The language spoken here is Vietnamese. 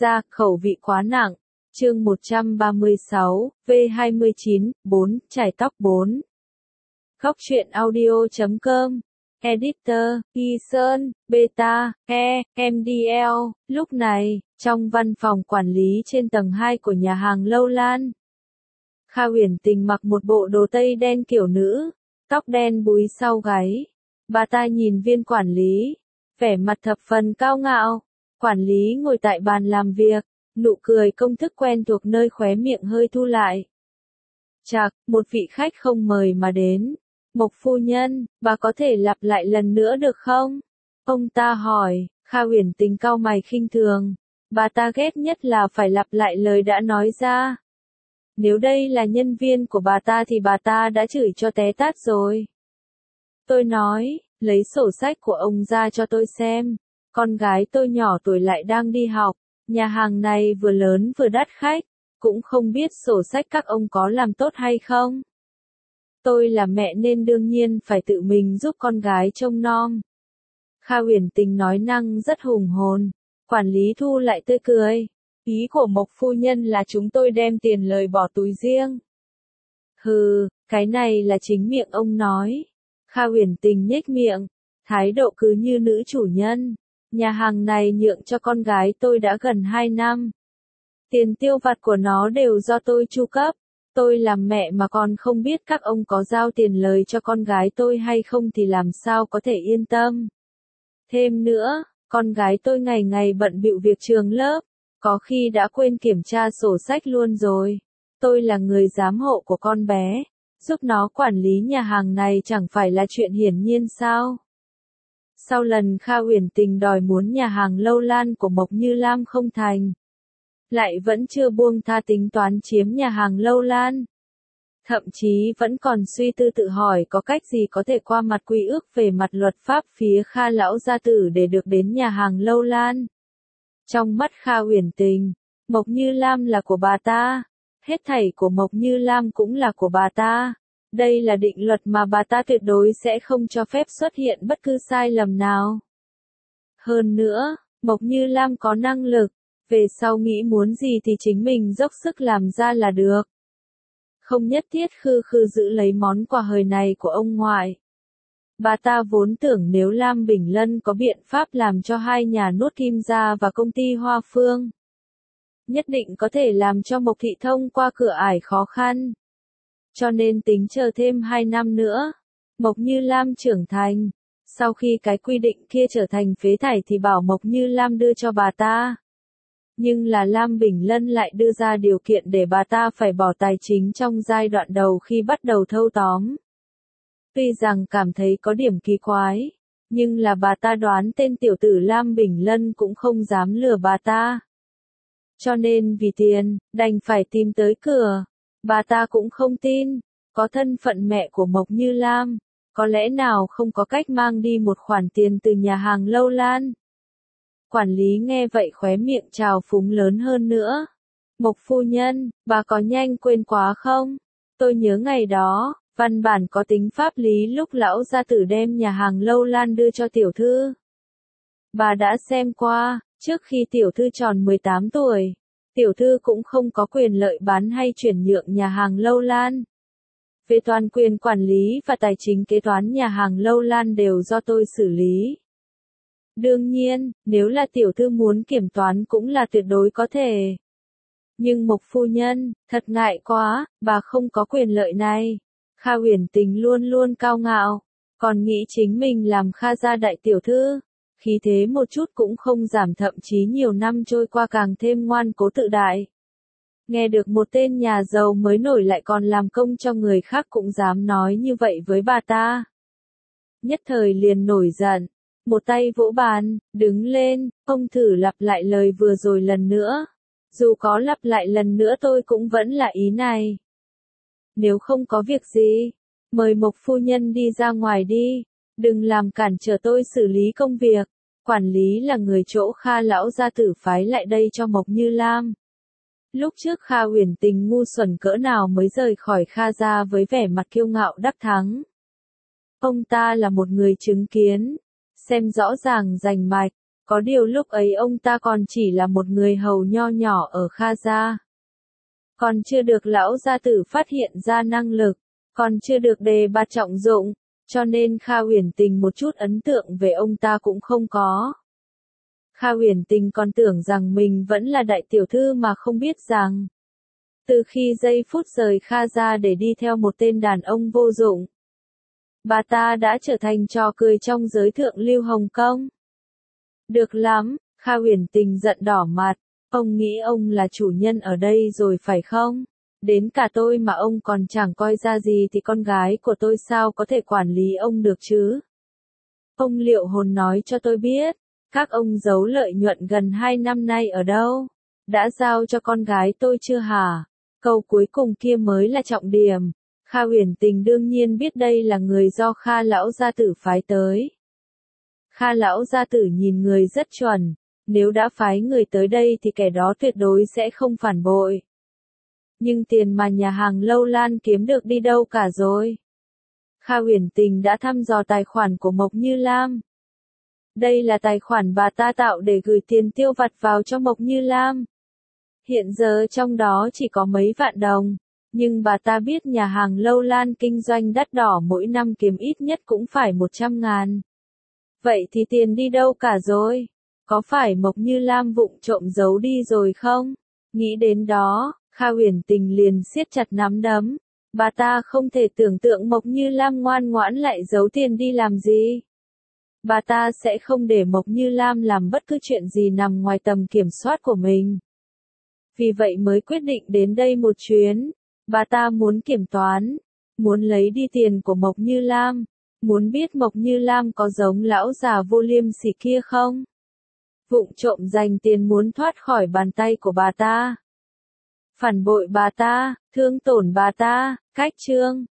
ra, khẩu vị quá nặng. Chương 136, V29, 4, chải tóc 4. Khóc chuyện audio.com. Editor, Y Sơn, Beta, MDL. Lúc này, trong văn phòng quản lý trên tầng 2 của nhà hàng Lâu Lan, Kha Uyển Tình mặc một bộ đồ tây đen kiểu nữ, tóc đen búi sau gáy. Bà ta nhìn viên quản lý, vẻ mặt thập phần cao ngạo. Quản lý ngồi tại bàn làm việc, nụ cười công thức quen thuộc nơi khóe miệng hơi thu lại. Chạc, một vị khách không mời mà đến. Mộc phu nhân, bà có thể lặp lại lần nữa được không? Ông ta hỏi. Kha Uyển Tình cau mày khinh thường. Bà ta ghét nhất là phải lặp lại lời đã nói ra. Nếu đây là nhân viên của bà ta thì bà ta đã chửi cho té tát rồi. Tôi nói, lấy sổ sách của ông ra cho tôi xem. Con gái tôi nhỏ tuổi lại đang đi học. Nhà hàng này vừa lớn vừa đắt khách. Cũng không biết sổ sách các ông có làm tốt hay không. Tôi là mẹ nên đương nhiên phải tự mình giúp con gái trông nom. Kha Uyển Tình nói năng rất hùng hồn. Quản lý thu lại tươi cười. Ý của Mộc phu nhân là chúng tôi đem tiền lời bỏ túi riêng. Hừ, cái này là chính miệng ông nói. Kha Uyển Tình nhếch miệng, thái độ cứ như nữ chủ nhân. Nhà hàng này nhượng cho con gái tôi đã gần 2 năm. Tiền tiêu vặt của nó đều do tôi chu cấp. Tôi làm mẹ mà còn không biết các ông có giao tiền lời cho con gái tôi hay không thì làm sao có thể yên tâm. Thêm nữa, con gái tôi ngày ngày bận bịu việc trường lớp, có khi đã quên kiểm tra sổ sách luôn rồi. Tôi là người giám hộ của con bé, giúp nó quản lý nhà hàng này chẳng phải là chuyện hiển nhiên sao? Sau lần Kha Uyển Tình đòi muốn nhà hàng Lâu Lan của Mộc Như Lam không thành, lại vẫn chưa buông tha tính toán chiếm nhà hàng Lâu Lan. Thậm chí vẫn còn suy tư tự hỏi có cách gì có thể qua mặt quy ước về mặt luật pháp phía Kha lão gia tử để được đến nhà hàng Lâu Lan. Trong mắt Kha Uyển Tình, Mộc Như Lam là của bà ta, hết thảy của Mộc Như Lam cũng là của bà ta. Đây là định luật mà bà ta tuyệt đối sẽ không cho phép xuất hiện bất cứ sai lầm nào. Hơn nữa, Mộc Như Lam có năng lực, về sau nghĩ muốn gì thì chính mình dốc sức làm ra là được. Không nhất thiết khư khư giữ lấy món quà hời này của ông ngoại. Bà ta vốn tưởng nếu Lam Bình Lân có biện pháp làm cho hai nhà Nuốt Kim Gia và công ty Hoa Phương, nhất định có thể làm cho Mộc Thị thông qua cửa ải khó khăn. Cho nên tính chờ thêm 2 năm nữa, Mộc Như Lam trưởng thành. Sau khi cái quy định kia trở thành phế thải thì bảo Mộc Như Lam đưa cho bà ta. Nhưng là Lam Bình Lân lại đưa ra điều kiện để bà ta phải bỏ tài chính trong giai đoạn đầu khi bắt đầu thâu tóm. Tuy rằng cảm thấy có điểm kỳ quái, nhưng là bà ta đoán tên tiểu tử Lam Bình Lân cũng không dám lừa bà ta. Cho nên vì tiền, đành phải tìm tới cửa. Bà ta cũng không tin, có thân phận mẹ của Mộc Như Lam, có lẽ nào không có cách mang đi một khoản tiền từ nhà hàng Lâu Lan. Quản lý nghe vậy khóe miệng trào phúng lớn hơn nữa. Mộc phu nhân, bà có nhanh quên quá không? Tôi nhớ ngày đó, văn bản có tính pháp lý lúc lão gia tử đem nhà hàng Lâu Lan đưa cho tiểu thư. Bà đã xem qua, trước khi tiểu thư tròn 18 tuổi, tiểu thư cũng không có quyền lợi bán hay chuyển nhượng nhà hàng Lâu Lan. Về toàn quyền quản lý và tài chính kế toán nhà hàng Lâu Lan đều do tôi xử lý. Đương nhiên, nếu là tiểu thư muốn kiểm toán cũng là tuyệt đối có thể. Nhưng Mộc phu nhân, thật ngại quá, bà không có quyền lợi này. Kha Uyển Tình luôn luôn cao ngạo, còn nghĩ chính mình làm Kha gia đại tiểu thư. Khí thế một chút cũng không giảm, thậm chí nhiều năm trôi qua càng thêm ngoan cố tự đại. Nghe được một tên nhà giàu mới nổi lại còn làm công cho người khác cũng dám nói như vậy với bà ta. Nhất thời liền nổi giận, một tay vỗ bàn, đứng lên, ông thử lặp lại lời vừa rồi lần nữa. Dù có lặp lại lần nữa tôi cũng vẫn là ý này. Nếu không có việc gì, mời Mộc phu nhân đi ra ngoài đi, đừng làm cản trở tôi xử lý công việc. Quản lý là người chỗ Kha lão gia tử phái lại đây cho Mộc Như Lam. Lúc trước Kha Uyển Tình ngu xuẩn cỡ nào mới rời khỏi Kha gia với vẻ mặt kiêu ngạo đắc thắng. Ông ta là một người chứng kiến, xem rõ ràng rành mạch, Có điều lúc ấy ông ta còn chỉ là một người hầu nho nhỏ ở Kha gia. Còn chưa được lão gia tử phát hiện ra năng lực, còn chưa được đề bạt trọng dụng, cho nên Kha Uyển Tình một chút ấn tượng về ông ta cũng không có. Kha Uyển Tình còn tưởng rằng mình vẫn là đại tiểu thư mà không biết rằng, từ khi giây phút rời Kha gia để đi theo một tên đàn ông vô dụng, bà ta đã trở thành trò cười trong giới thượng lưu Hồng Kông. Được lắm, Kha Uyển Tình giận đỏ mặt, ông nghĩ ông là chủ nhân ở đây rồi phải không? Đến cả tôi mà ông còn chẳng coi ra gì thì con gái của tôi sao có thể quản lý ông được chứ? Ông Liệu Hồn nói cho tôi biết, các ông giấu lợi nhuận gần 2 năm nay ở đâu? Đã giao cho con gái tôi chưa hả? Câu cuối cùng kia mới là trọng điểm. Kha Uyển Tình đương nhiên biết đây là người do Kha lão gia tử phái tới. Kha lão gia tử nhìn người rất chuẩn, nếu đã phái người tới đây thì kẻ đó tuyệt đối sẽ không phản bội. Nhưng tiền mà nhà hàng Lâu Lan kiếm được đi đâu cả rồi? Kha Uyển Tình đã thăm dò tài khoản của Mộc Như Lam. Đây là tài khoản bà ta tạo để gửi tiền tiêu vặt vào cho Mộc Như Lam. Hiện giờ trong đó chỉ có mấy vạn đồng, nhưng bà ta biết nhà hàng Lâu Lan kinh doanh đắt đỏ mỗi năm kiếm ít nhất cũng phải 100.000. Vậy thì tiền đi đâu cả rồi? Có phải Mộc Như Lam vụng trộm giấu đi rồi không? Nghĩ đến đó, Kha Uyển Tình liền siết chặt nắm đấm. Bà ta không thể tưởng tượng Mộc Như Lam ngoan ngoãn lại giấu tiền đi làm gì. Bà ta sẽ không để Mộc Như Lam làm bất cứ chuyện gì nằm ngoài tầm kiểm soát của mình. Vì vậy mới quyết định đến đây một chuyến. Bà ta muốn kiểm toán, muốn lấy đi tiền của Mộc Như Lam, muốn biết Mộc Như Lam có giống lão già vô liêm sỉ kia không? Vụng trộm dành tiền muốn thoát khỏi bàn tay của bà ta. Phản bội bà ta, thương tổn bà ta, cách chương.